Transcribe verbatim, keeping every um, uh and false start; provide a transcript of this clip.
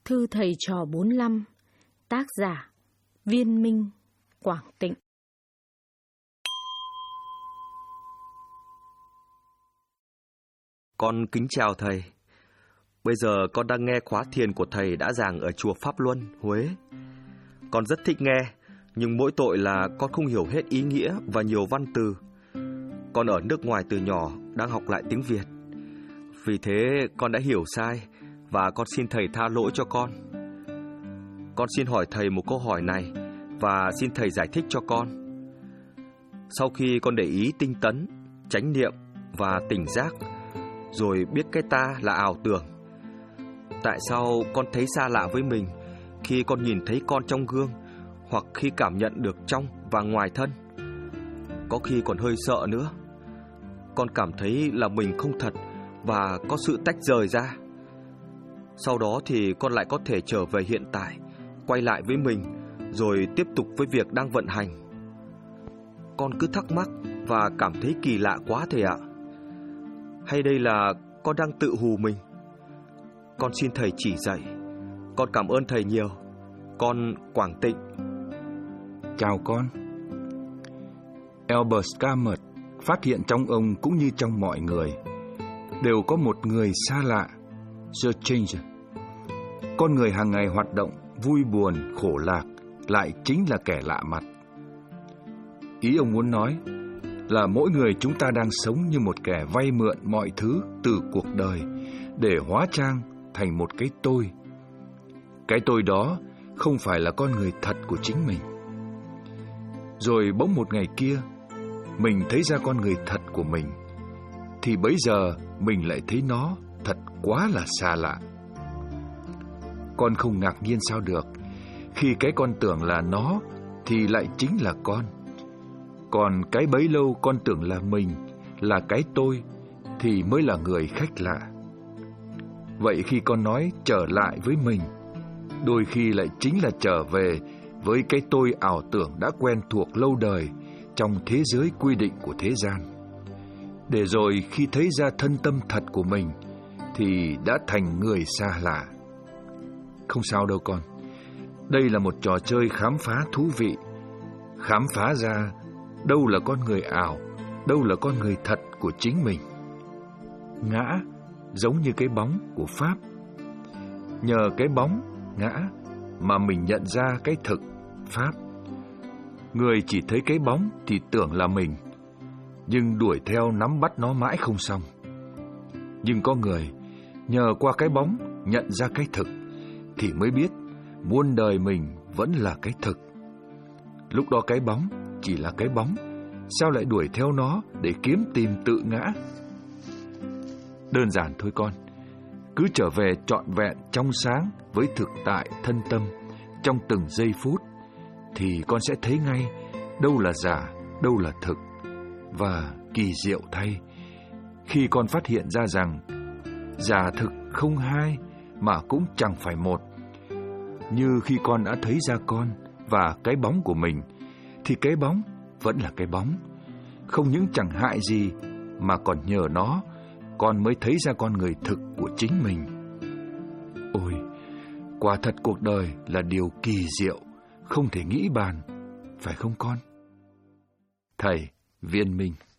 Thư thầy trò bốn lăm, tác giả Viên Minh, Quảng Tịnh. Con kính chào thầy. Bây giờ con đang nghe khóa thiền của thầy đã giảng ở chùa Pháp Luân, Huế. Con rất thích nghe, nhưng mỗi tội là con không hiểu hết ý nghĩa và nhiều văn từ. Con ở nước ngoài từ nhỏ, đang học lại tiếng Việt. Vì thế con đã hiểu sai và con xin thầy tha lỗi cho con. Con xin hỏi thầy một câu hỏi này và xin thầy giải thích cho con. Sau khi con để ý tinh tấn, chánh niệm và tỉnh giác, rồi biết cái ta là ảo tưởng, tại sao con thấy xa lạ với mình khi con nhìn thấy con trong gương, hoặc khi cảm nhận được trong và ngoài thân? Có khi còn hơi sợ nữa. Con cảm thấy là mình không thật và có sự tách rời ra. Sau đó thì con lại có thể trở về hiện tại, quay lại với mình, rồi tiếp tục với việc đang vận hành. Con cứ thắc mắc và cảm thấy kỳ lạ quá thầy ạ. Hay đây là con đang tự hù mình? Con xin thầy chỉ dạy. Con cảm ơn thầy nhiều. Con Quảng Tịnh. Chào con. Albert Camus phát hiện trong ông cũng như trong mọi người đều có một người xa lạ, The Changer. Con người hàng ngày hoạt động, vui buồn, khổ lạc lại chính là kẻ lạ mặt. Ý ông muốn nói là mỗi người chúng ta đang sống như một kẻ vay mượn mọi thứ từ cuộc đời để hóa trang thành một cái tôi. Cái tôi đó không phải là con người thật của chính mình. Rồi bỗng một ngày kia, mình thấy ra con người thật của mình, thì bấy giờ mình lại thấy nó thật quá là xa lạ. Con không ngạc nhiên sao được khi cái con tưởng là nó thì lại chính là con. Còn cái bấy lâu con tưởng là mình, là cái tôi, thì mới là người khách lạ. Vậy khi con nói trở lại với mình, đôi khi lại chính là trở về với cái tôi ảo tưởng đã quen thuộc lâu đời trong thế giới quy định của thế gian. Để rồi khi thấy ra thân tâm thật của mình thì đã thành người xa lạ. Không sao đâu con. Đây là một trò chơi khám phá thú vị. Khám phá ra đâu là con người ảo, đâu là con người thật của chính mình. Ngã giống như cái bóng của Pháp. Nhờ cái bóng, ngã, mà mình nhận ra cái thực, Pháp. Người chỉ thấy cái bóng thì tưởng là mình, nhưng đuổi theo nắm bắt nó mãi không xong. Nhưng có người nhờ qua cái bóng nhận ra cái thực, thì mới biết muôn đời mình vẫn là cái thực. Lúc đó cái bóng chỉ là cái bóng, sao lại đuổi theo nó để kiếm tìm tự ngã? Đơn giản thôi con. Cứ trở về trọn vẹn trong sáng với thực tại thân tâm trong từng giây phút, thì con sẽ thấy ngay đâu là giả, đâu là thực. Và kỳ diệu thay, khi con phát hiện ra rằng giả thực không hai mà cũng chẳng phải một, như khi con đã thấy ra con và cái bóng của mình, thì cái bóng vẫn là cái bóng, không những chẳng hại gì mà còn nhờ nó con mới thấy ra con người thực của chính mình. Ôi, quả thật cuộc đời là điều kỳ diệu, không thể nghĩ bàn, phải không con? Thầy Viên Minh.